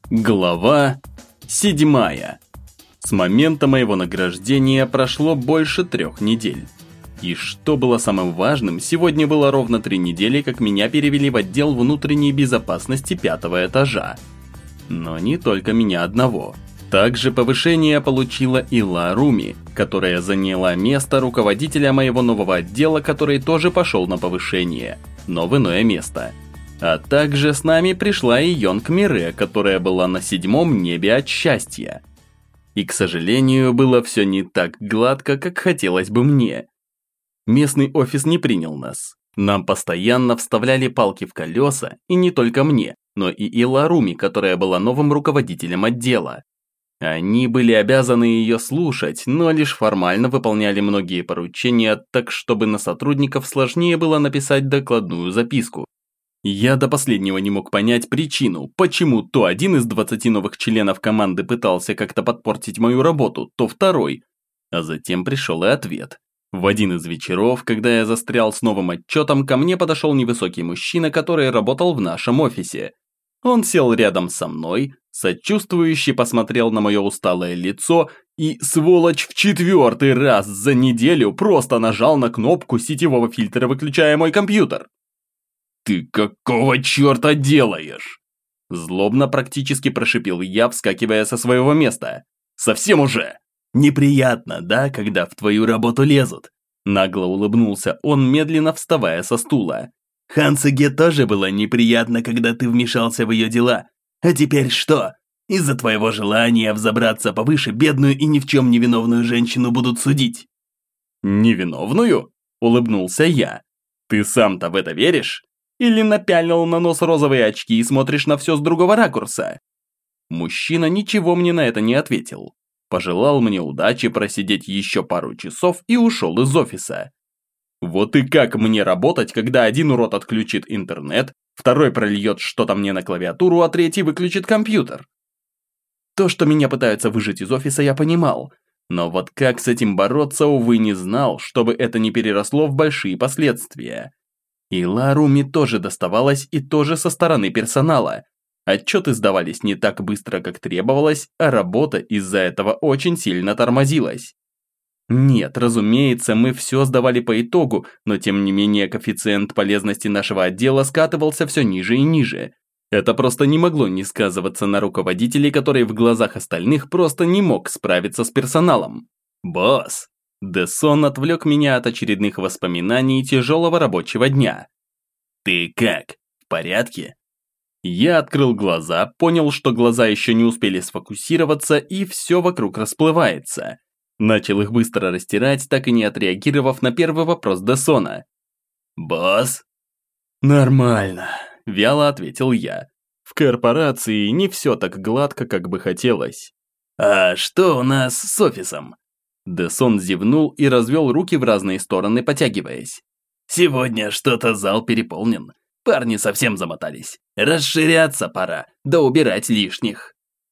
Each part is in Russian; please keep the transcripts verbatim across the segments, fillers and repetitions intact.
Глава седьмая. С момента моего награждения прошло больше трех недель. И что было самым важным, сегодня было ровно три недели, как меня перевели в отдел внутренней безопасности пятого этажа. Но не только меня одного. Также повышение получила и Ларуми, которая заняла место руководителя моего нового отдела, который тоже пошел на повышение, но в иное место. А также с нами пришла и Йонг Мире, которая была на седьмом небе от счастья. И, к сожалению, было все не так гладко, как хотелось бы мне. Местный офис не принял нас. Нам постоянно вставляли палки в колеса, и не только мне, но и Иларуми, которая была новым руководителем отдела. Они были обязаны ее слушать, но лишь формально выполняли многие поручения, так чтобы на сотрудников сложнее было написать докладную записку. Я до последнего не мог понять причину, почему то один из двадцати новых членов команды пытался как-то подпортить мою работу, то второй. А затем пришел и ответ. В один из вечеров, когда я застрял с новым отчетом, ко мне подошел невысокий мужчина, который работал в нашем офисе. Он сел рядом со мной, сочувствующе посмотрел на мое усталое лицо и, сволочь, в четвертый раз за неделю просто нажал на кнопку сетевого фильтра, выключая мой компьютер. «Ты какого черта делаешь?» Злобно практически прошипел я, вскакивая со своего места. «Совсем уже!» «Неприятно, да, когда в твою работу лезут?» Нагло улыбнулся он, медленно вставая со стула. «Хансеге тоже было неприятно, когда ты вмешался в ее дела. А теперь что? Из-за твоего желания взобраться повыше бедную и ни в чем не виновную женщину будут судить?» «Невиновную?» – улыбнулся я. «Ты сам-то в это веришь? Или напялил на нос розовые очки и смотришь на все с другого ракурса?» Мужчина ничего мне на это не ответил. Пожелал мне удачи просидеть еще пару часов и ушел из офиса. Вот и как мне работать, когда один урод отключит интернет, второй прольет что-то мне на клавиатуру, а третий выключит компьютер? То, что меня пытаются выжить из офиса, я понимал. Но вот как с этим бороться, увы, не знал, чтобы это не переросло в большие последствия. И Ларуми тоже доставалось, и тоже со стороны персонала. Отчеты сдавались не так быстро, как требовалось, а работа из-за этого очень сильно тормозилась. Нет, разумеется, мы все сдавали по итогу, но тем не менее коэффициент полезности нашего отдела скатывался все ниже и ниже. Это просто не могло не сказываться на руководителе, который в глазах остальных просто не мог справиться с персоналом. «Босс!» Дэсон отвлек меня от очередных воспоминаний тяжелого рабочего дня. «Ты как? В порядке?» Я открыл глаза, понял, что глаза еще не успели сфокусироваться и все вокруг расплывается. Начал их быстро растирать, так и не отреагировав на первый вопрос Дэсона. «Босс?» «Нормально», – вяло ответил я. В корпорации не все так гладко, как бы хотелось. «А что у нас с офисом?» Дэсон зевнул и развел руки в разные стороны, потягиваясь. «Сегодня что-то зал переполнен. Парни совсем замотались. Расширяться пора, да убирать лишних».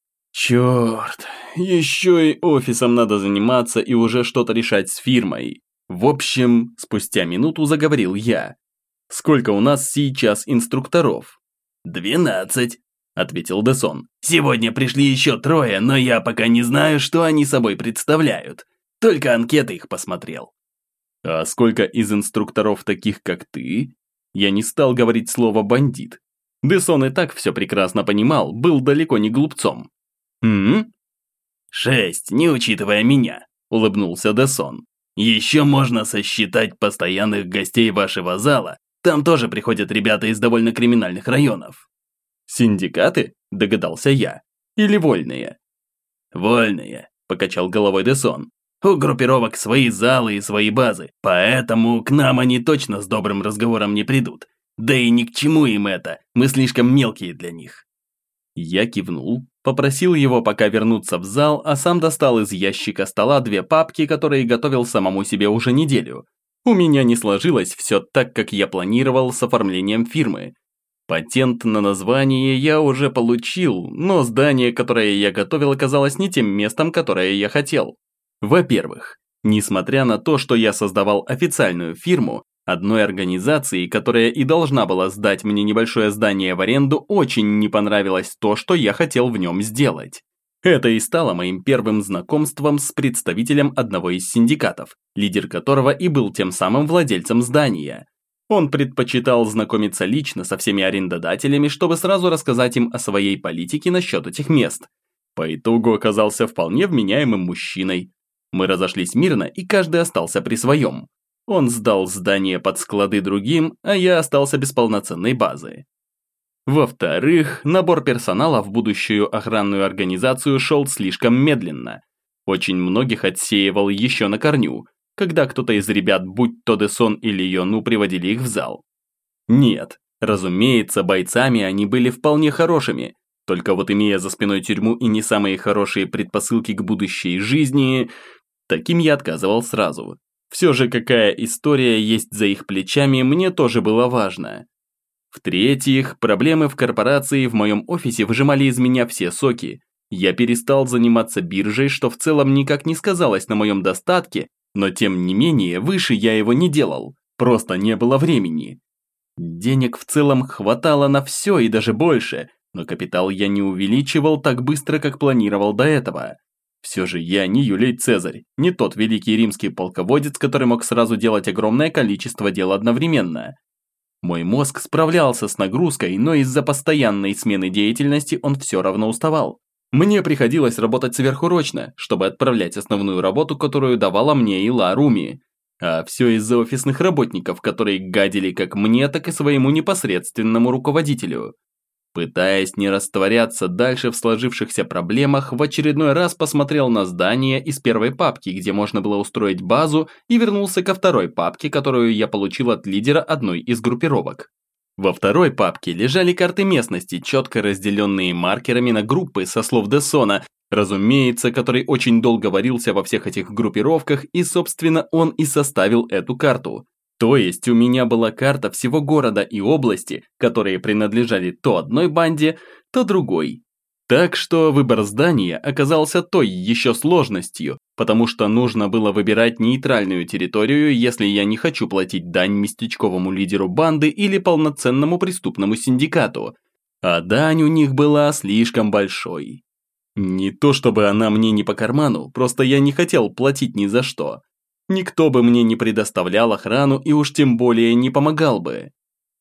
«Черт, еще и офисом надо заниматься и уже что-то решать с фирмой». В общем, спустя минуту заговорил я. «Сколько у нас сейчас инструкторов?» «Двенадцать», – ответил Дэсон. «Сегодня пришли еще трое, но я пока не знаю, что они собой представляют. Только анкеты их посмотрел». «А сколько из инструкторов таких, как ты?» Я не стал говорить слово «бандит». Дэсон и так все прекрасно понимал, был далеко не глупцом. «М-м?» «Шесть, не учитывая меня», – улыбнулся Дэсон. «Еще можно сосчитать постоянных гостей вашего зала, там тоже приходят ребята из довольно криминальных районов». «Синдикаты?» – догадался я. «Или вольные?» «Вольные», – покачал головой Дэсон. «У группировок свои залы и свои базы, поэтому к нам они точно с добрым разговором не придут. Да и ни к чему им это, мы слишком мелкие для них». Я кивнул, попросил его пока вернуться в зал, а сам достал из ящика стола две папки, которые готовил самому себе уже неделю. У меня не сложилось все так, как я планировал с оформлением фирмы. Патент на название я уже получил, но здание, которое я готовил, оказалось не тем местом, которое я хотел. Во-первых, несмотря на то, что я создавал официальную фирму, Одной организации, которая и должна была сдать мне небольшое здание в аренду, очень не понравилось то, что я хотел в нем сделать. Это и стало моим первым знакомством с представителем одного из синдикатов, лидер которого и был тем самым владельцем здания. Он предпочитал знакомиться лично со всеми арендодателями, чтобы сразу рассказать им о своей политике насчет этих мест. По итогу оказался вполне вменяемым мужчиной. Мы разошлись мирно, и каждый остался при своем. Он сдал здание под склады другим, а я остался без полноценной базы. Во-вторых, набор персонала в будущую охранную организацию шел слишком медленно. Очень многих отсеивал еще на корню, когда кто-то из ребят, будь то Десон или Йону, приводили их в зал. Нет, разумеется, бойцами они были вполне хорошими, только вот имея за спиной тюрьму и не самые хорошие предпосылки к будущей жизни, таким я отказывал сразу. Все же какая история есть за их плечами, мне тоже было важно. В-третьих, проблемы в корпорации в моем офисе выжимали из меня все соки. Я перестал заниматься биржей, что в целом никак не сказалось на моем достатке, но тем не менее выше я его не делал, просто не было времени. Денег в целом хватало на все и даже больше, но капитал я не увеличивал так быстро, как планировал до этого. Все же я не Юлий Цезарь, не тот великий римский полководец, который мог сразу делать огромное количество дел одновременно. Мой мозг справлялся с нагрузкой, но из-за постоянной смены деятельности он все равно уставал. Мне приходилось работать сверхурочно, чтобы отправлять основную работу, которую давала мне Ила Руми. А все из-за офисных работников, которые гадили как мне, так и своему непосредственному руководителю. Пытаясь не растворяться дальше в сложившихся проблемах, в очередной раз посмотрел на здание из первой папки, где можно было устроить базу, и вернулся ко второй папке, которую я получил от лидера одной из группировок. Во второй папке лежали карты местности, четко разделенные маркерами на группы со слов Десона, разумеется, который очень долго варился во всех этих группировках, и, собственно, он и составил эту карту. То есть у меня была карта всего города и области, которые принадлежали то одной банде, то другой. Так что выбор здания оказался той еще сложностью, потому что нужно было выбирать нейтральную территорию, если я не хочу платить дань местечковому лидеру банды или полноценному преступному синдикату. А дань у них была слишком большой. Не то чтобы она мне не по карману, просто я не хотел платить ни за что. Никто бы мне не предоставлял охрану и уж тем более не помогал бы.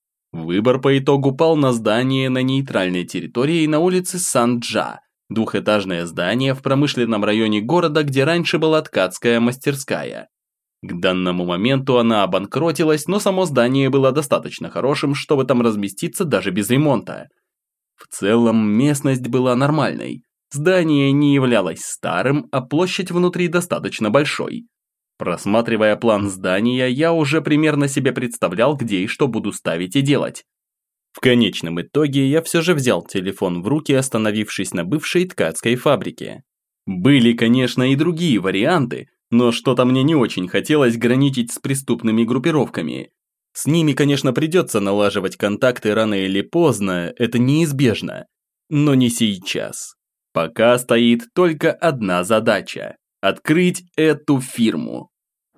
Выбор по итогу пал на здание на нейтральной территории на улице Сан-Джа, двухэтажное здание в промышленном районе города, где раньше была ткацкая мастерская. К данному моменту она обанкротилась, но само здание было достаточно хорошим, чтобы там разместиться даже без ремонта. В целом местность была нормальной. Здание не являлось старым, а площадь внутри достаточно большой. Просматривая план здания, я уже примерно себе представлял, где и что буду ставить и делать. В конечном итоге я все же взял телефон в руки, остановившись на бывшей ткацкой фабрике. Были, конечно, и другие варианты, но что-то мне не очень хотелось граничить с преступными группировками. С ними, конечно, придется налаживать контакты рано или поздно, это неизбежно. Но не сейчас. Пока стоит только одна задача. Открыть эту фирму.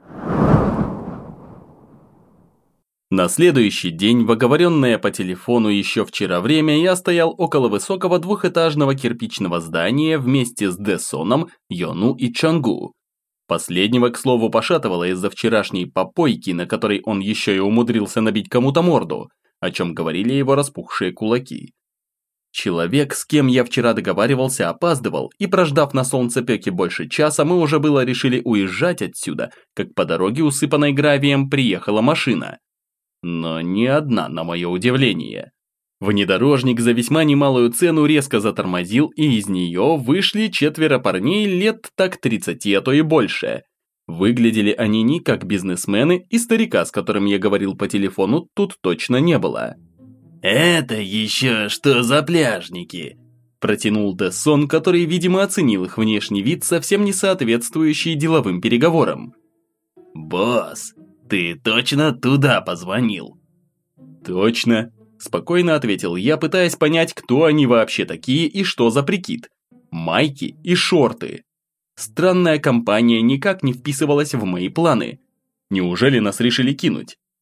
На следующий день, в оговоренное по телефону еще вчера время, я стоял около высокого двухэтажного кирпичного здания вместе с Десоном, Йону и Чангу. Последнего, к слову, пошатывало из-за вчерашней попойки, на которой он еще и умудрился набить кому-то морду, о чем говорили его распухшие кулаки. Человек, с кем я вчера договаривался, опаздывал, и прождав на солнцепёке больше часа, мы уже было решили уезжать отсюда, как по дороге, усыпанной гравием, приехала машина. Но не одна, на мое удивление. Внедорожник за весьма немалую цену резко затормозил, и из нее вышли четверо парней лет так тридцати, а то и больше. Выглядели они не как бизнесмены, и старика, с которым я говорил по телефону, тут точно не было. «Это еще что за пляжники?» Протянул Дессон, который, видимо, оценил их внешний вид, совсем не соответствующий деловым переговорам. «Босс, ты точно туда позвонил?» «Точно», – спокойно ответил я, пытаясь понять, кто они вообще такие и что за прикид. Майки и шорты. Странная компания никак не вписывалась в мои планы. Неужели нас решили кинуть?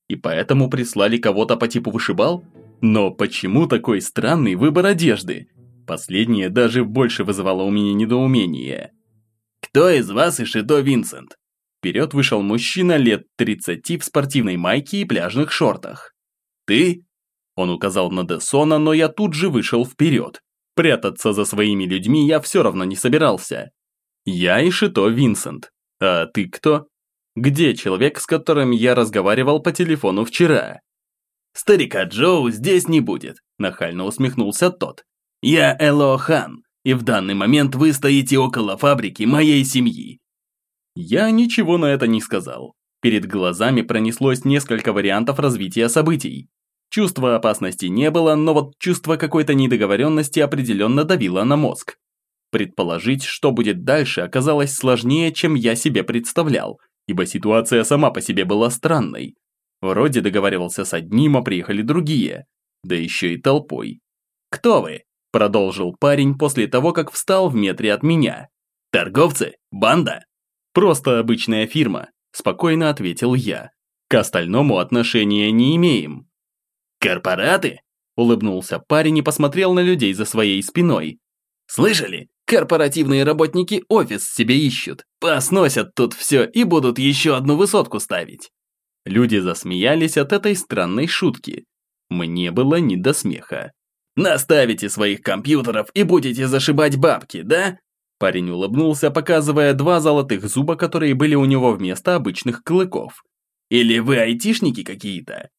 И поэтому прислали кого-то по типу вышибал? Но почему такой странный выбор одежды? Последнее даже больше вызывало у меня недоумение. «Кто из вас Ишито Винсент?» Вперед вышел мужчина лет тридцати в спортивной майке и пляжных шортах. «Ты?» Он указал на Десона, но я тут же вышел вперед. Прятаться за своими людьми я все равно не собирался. Я Ишито Винсент. А ты кто? Где человек, с которым я разговаривал по телефону вчера? «Старика Джоу здесь не будет», – нахально усмехнулся тот. «Я Эло Хан, и в данный момент вы стоите около фабрики моей семьи». Я ничего на это не сказал. Перед глазами пронеслось несколько вариантов развития событий. Чувства опасности не было, но вот чувство какой-то недоговоренности определенно давило на мозг. Предположить, что будет дальше, оказалось сложнее, чем я себе представлял, ибо ситуация сама по себе была странной. Вроде договаривался с одним, а приехали другие. Да еще и толпой. «Кто вы?» – продолжил парень после того, как встал в метре от меня. «Торговцы? Банда?» «Просто обычная фирма», – спокойно ответил я. «К остальному отношения не имеем». «Корпораты?» – улыбнулся парень и посмотрел на людей за своей спиной. «Слышали? Корпоративные работники офис себе ищут. Посносят тут все и будут еще одну высотку ставить». Люди засмеялись от этой странной шутки. Мне было не до смеха. «Наставите своих компьютеров и будете зашибать бабки, да?» Парень улыбнулся, показывая два золотых зуба, которые были у него вместо обычных клыков. «Или вы айтишники какие-то?»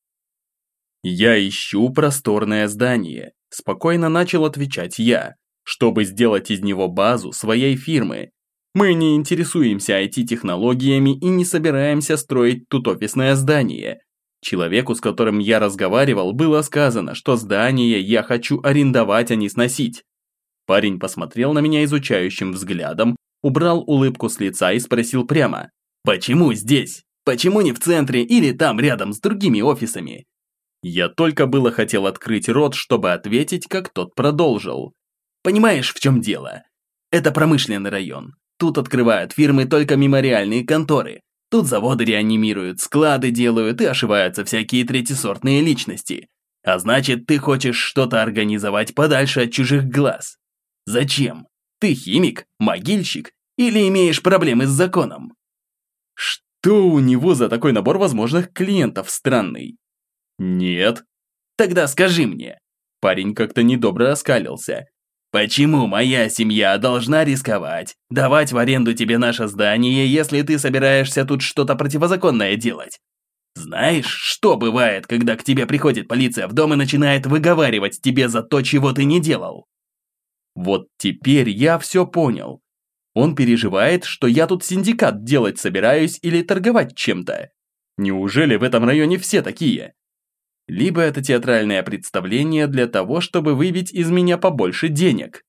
«Я ищу просторное здание», – спокойно начал отвечать я, чтобы сделать из него базу своей фирмы. Мы не интересуемся ай ти-технологиями и не собираемся строить тут офисное здание. Человеку, с которым я разговаривал, было сказано, что здание я хочу арендовать, а не сносить. Парень посмотрел на меня изучающим взглядом, убрал улыбку с лица и спросил прямо: «Почему здесь? Почему не в центре или там рядом с другими офисами?» Я только было хотел открыть рот, чтобы ответить, как тот продолжил. «Понимаешь, в чем дело? Это промышленный район. Тут открывают фирмы только мемориальные конторы. Тут заводы реанимируют, склады делают и ошиваются всякие третьесортные личности. А значит, ты хочешь что-то организовать подальше от чужих глаз. Зачем? Ты химик, могильщик или имеешь проблемы с законом?» Что у него за такой набор возможных клиентов странный? Нет. Тогда скажи мне. Парень как-то недобро оскалился. Почему моя семья должна рисковать, давать в аренду тебе наше здание, если ты собираешься тут что-то противозаконное делать? Знаешь, что бывает, когда к тебе приходит полиция в дом и начинает выговаривать тебе за то, чего ты не делал? Вот теперь я все понял. Он переживает, что я тут синдикат делать собираюсь или торговать чем-то. Неужели в этом районе все такие? Либо это театральное представление для того, чтобы выбить из меня побольше денег.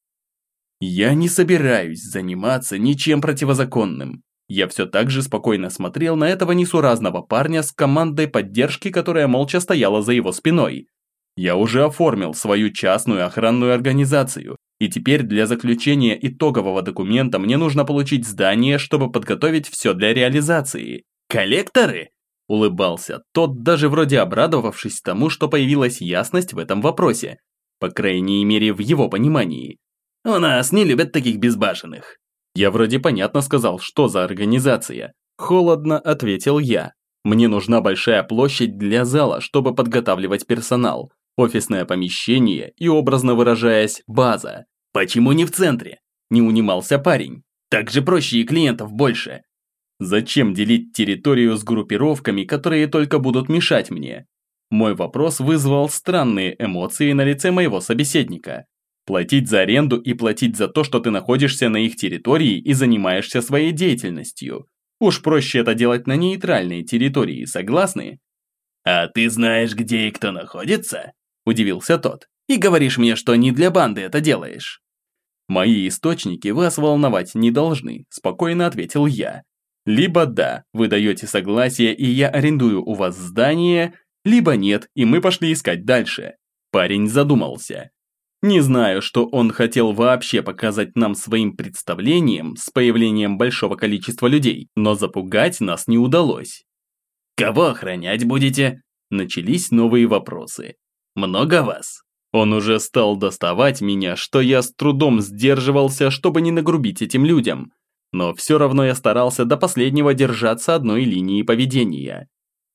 Я не собираюсь заниматься ничем противозаконным. Я все так же спокойно смотрел на этого несуразного парня с командой поддержки, которая молча стояла за его спиной. Я уже оформил свою частную охранную организацию, и теперь для заключения итогового документа мне нужно получить здание, чтобы подготовить все для реализации. «Коллекторы?» – улыбался тот, даже вроде обрадовавшись тому, что появилась ясность в этом вопросе. По крайней мере, в его понимании. «У нас не любят таких безбашенных». Я вроде понятно сказал, что за организация. Холодно ответил я. Мне нужна большая площадь для зала, чтобы подготавливать персонал, офисное помещение и, образно выражаясь, база. «Почему не в центре?» – не унимался парень. «Так же проще и клиентов больше». Зачем делить территорию с группировками, которые только будут мешать мне? Мой вопрос вызвал странные эмоции на лице моего собеседника. Платить за аренду и платить за то, что ты находишься на их территории и занимаешься своей деятельностью. Уж проще это делать на нейтральной территории, согласны? «А ты знаешь, где и кто находится?» – удивился тот. «И говоришь мне, что не для банды это делаешь». «Мои источники вас волновать не должны», – спокойно ответил я. Либо да, вы даете согласие и я арендую у вас здание, либо нет, и мы пошли искать дальше. Парень задумался. Не знаю, что он хотел вообще показать нам своим представлением с появлением большого количества людей, но запугать нас не удалось. Кого охранять будете? Начались новые вопросы. Много вас? Он уже стал доставать меня, что я с трудом сдерживался, чтобы не нагрубить этим людям. Но все равно я старался до последнего держаться одной линии поведения.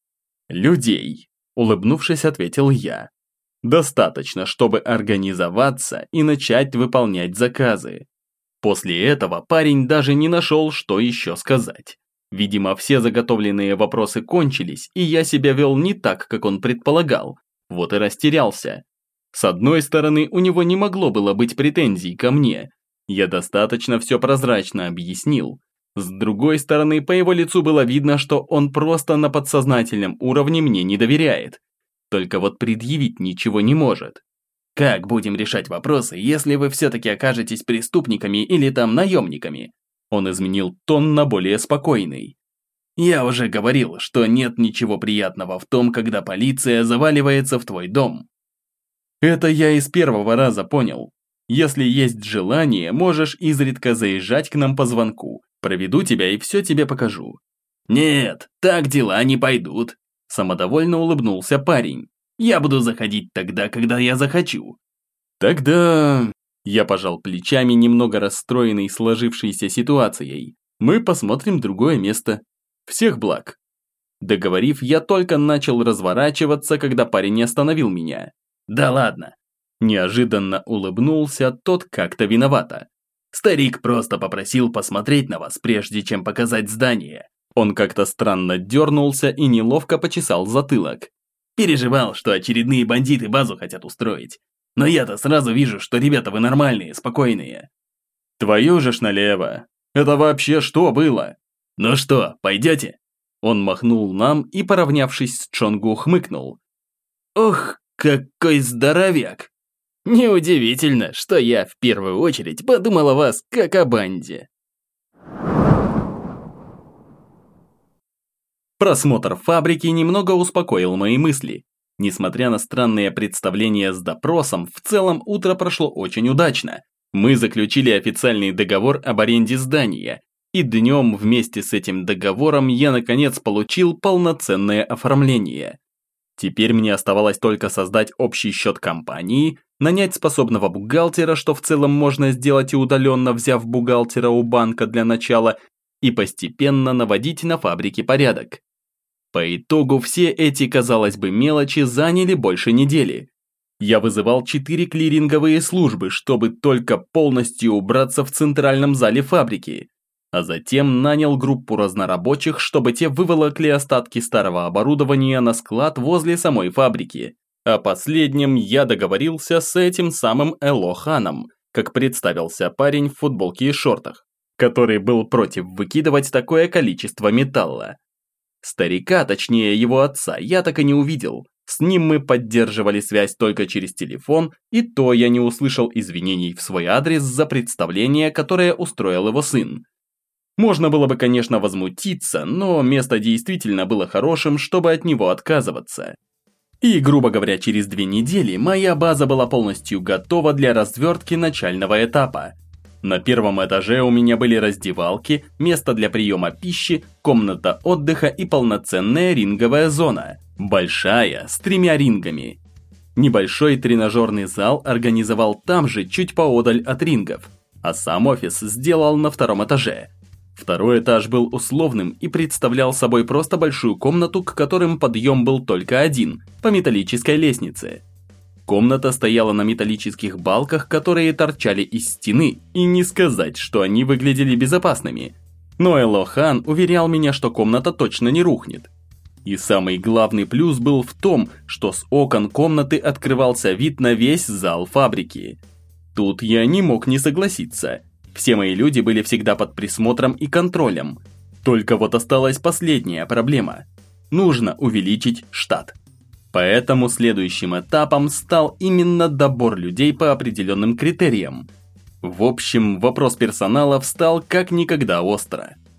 «Людей», – улыбнувшись, ответил я. «Достаточно, чтобы организоваться и начать выполнять заказы». После этого парень даже не нашел, что еще сказать. Видимо, все заготовленные вопросы кончились, и я себя вел не так, как он предполагал. Вот и растерялся. С одной стороны, у него не могло было быть претензий ко мне. Я достаточно все прозрачно объяснил. С другой стороны, по его лицу было видно, что он просто на подсознательном уровне мне не доверяет. Только вот предъявить ничего не может. Как будем решать вопросы, если вы все-таки окажетесь преступниками или там наемниками? Он изменил тон на более спокойный. Я уже говорил, что нет ничего приятного в том, когда полиция заваливается в твой дом. Это я из первого раза понял. Если есть желание, можешь изредка заезжать к нам по звонку. Проведу тебя и все тебе покажу. Нет, так дела не пойдут. Самодовольно улыбнулся парень. Я буду заходить тогда, когда я захочу. Тогда... Я пожал плечами, немного расстроенный сложившейся ситуацией. Мы посмотрим другое место. Всех благ. Договорив, я только начал разворачиваться, когда парень остановил меня. Да ладно. Неожиданно улыбнулся тот как-то виновато. Старик просто попросил посмотреть на вас, прежде чем показать здание. Он как-то странно дернулся и неловко почесал затылок. Переживал, что очередные бандиты базу хотят устроить. Но я-то сразу вижу, что ребята вы нормальные, спокойные. Твою же ж налево. Это вообще что было? Ну что, пойдете? Он махнул нам и, поравнявшись с Чонгу, хмыкнул. Ох, какой здоровяк! Неудивительно, что я в первую очередь подумал о вас как о банде. Просмотр фабрики немного успокоил мои мысли. Несмотря на странные представления с допросом, в целом утро прошло очень удачно. Мы заключили официальный договор об аренде здания, и днем вместе с этим договором я наконец получил полноценное оформление. Теперь мне оставалось только создать общий счет компании, нанять способного бухгалтера, что в целом можно сделать и удаленно, взяв бухгалтера у банка для начала, и постепенно наводить на фабрике порядок. По итогу все эти, казалось бы, мелочи заняли больше недели. Я вызывал четыре клиринговые службы, чтобы только полностью убраться в центральном зале фабрики, а затем нанял группу разнорабочих, чтобы те выволокли остатки старого оборудования на склад возле самой фабрики. О последнем я договорился с этим самым Эло Ханом, как представился парень в футболке и шортах, который был против выкидывать такое количество металла. Старика, точнее его отца, я так и не увидел. С ним мы поддерживали связь только через телефон, и то я не услышал извинений в свой адрес за представление, которое устроил его сын. Можно было бы, конечно, возмутиться, но место действительно было хорошим, чтобы от него отказываться. И, грубо говоря, через две недели моя база была полностью готова для развертки начального этапа. На первом этаже у меня были раздевалки, место для приема пищи, комната отдыха и полноценная ринговая зона. Большая, с тремя рингами. Небольшой тренажерный зал организовал там же, чуть поодаль от рингов, а сам офис сделал на втором этаже. Второй этаж был условным и представлял собой просто большую комнату, к которым подъем был только один, по металлической лестнице. Комната стояла на металлических балках, которые торчали из стены, и не сказать, что они выглядели безопасными. Но Эло Хан уверял меня, что комната точно не рухнет. И самый главный плюс был в том, что с окон комнаты открывался вид на весь зал фабрики. Тут я не мог не согласиться. Все мои люди были всегда под присмотром и контролем. Только вот осталась последняя проблема. Нужно увеличить штат. Поэтому следующим этапом стал именно добор людей по определенным критериям. В общем, вопрос персонала встал как никогда остро.